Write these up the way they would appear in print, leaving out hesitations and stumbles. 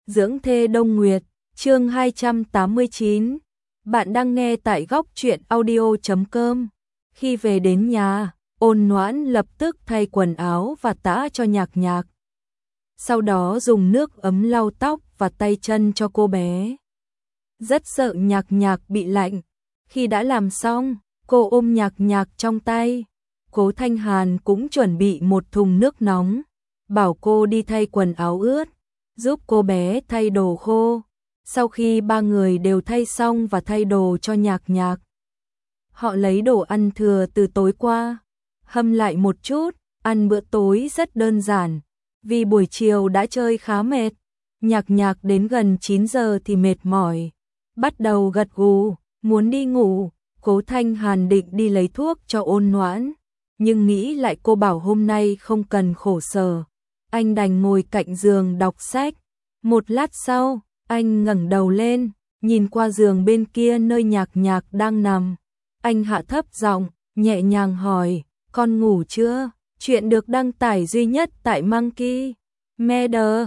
Dưỡng thê Đông Nguyệt, chương 289. Bạn đang nghe tại góc truyện audio.com. Khi về đến nhà, Ôn Noãn lập tức thay quần áo và tã cho Nhạc Nhạc. Sau đó dùng nước ấm lau tóc và tay chân cho cô bé. Rất sợ Nhạc Nhạc bị lạnh. Khi đã làm xong, cô ôm Nhạc Nhạc trong tay. Cố Thanh Hàn cũng chuẩn bị một thùng nước nóng, bảo cô đi thay quần áo ướt, giúp cô bé thay đồ khô. Sau khi ba người đều thay xong và thay đồ cho Nhạc Nhạc, họ lấy đồ ăn thừa từ tối qua, hâm lại một chút, ăn bữa tối rất đơn giản, vì buổi chiều đã chơi khá mệt. Nhạc Nhạc đến gần 9 giờ thì mệt mỏi, bắt đầu gật gù, muốn đi ngủ. Cố Thanh Hàn định đi lấy thuốc cho Ôn Noãn, nhưng nghĩ lại cô bảo hôm nay không cần khổ sở. Anh đành ngồi cạnh giường đọc sách. Một lát sau, anh ngẩng đầu lên, nhìn qua giường bên kia nơi Nhạc Nhạc đang nằm. Anh hạ thấp giọng, nhẹ nhàng hỏi, con ngủ chưa? Chuyện được đăng tải duy nhất tại Monkey Media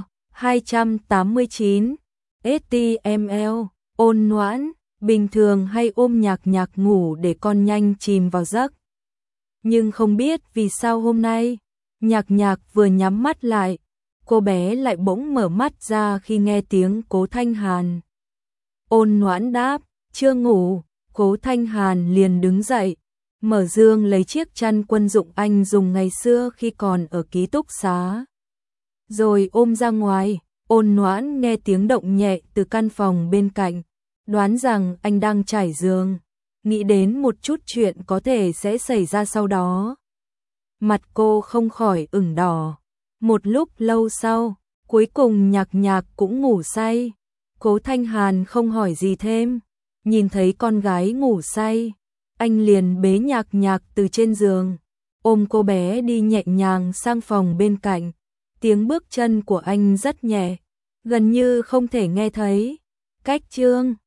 289 HTML. Ôn Noãn bình thường hay ôm Nhạc Nhạc ngủ để con nhanh chìm vào giấc. Nhưng không biết vì sao hôm nay, Nhạc Nhạc vừa nhắm mắt lại, cô bé lại bỗng mở mắt ra khi nghe tiếng Cố Thanh Hàn. Ôn Noãn đáp, chưa ngủ. Cố Thanh Hàn liền đứng dậy, mở giường lấy chiếc chăn quân dụng anh dùng ngày xưa khi còn ở ký túc xá, rồi ôm ra ngoài. Ôn Noãn nghe tiếng động nhẹ từ căn phòng bên cạnh, đoán rằng anh đang trải giường, nghĩ đến một chút chuyện có thể sẽ xảy ra sau đó. Mặt cô không khỏi ửng đỏ. Một lúc lâu sau, cuối cùng Nhạc Nhạc cũng ngủ say. Cố Thanh Hàn không hỏi gì thêm, nhìn thấy con gái ngủ say, anh liền bế Nhạc Nhạc từ trên giường, ôm cô bé đi nhẹ nhàng sang phòng bên cạnh. Tiếng bước chân của anh rất nhẹ, gần như không thể nghe thấy. Cách chương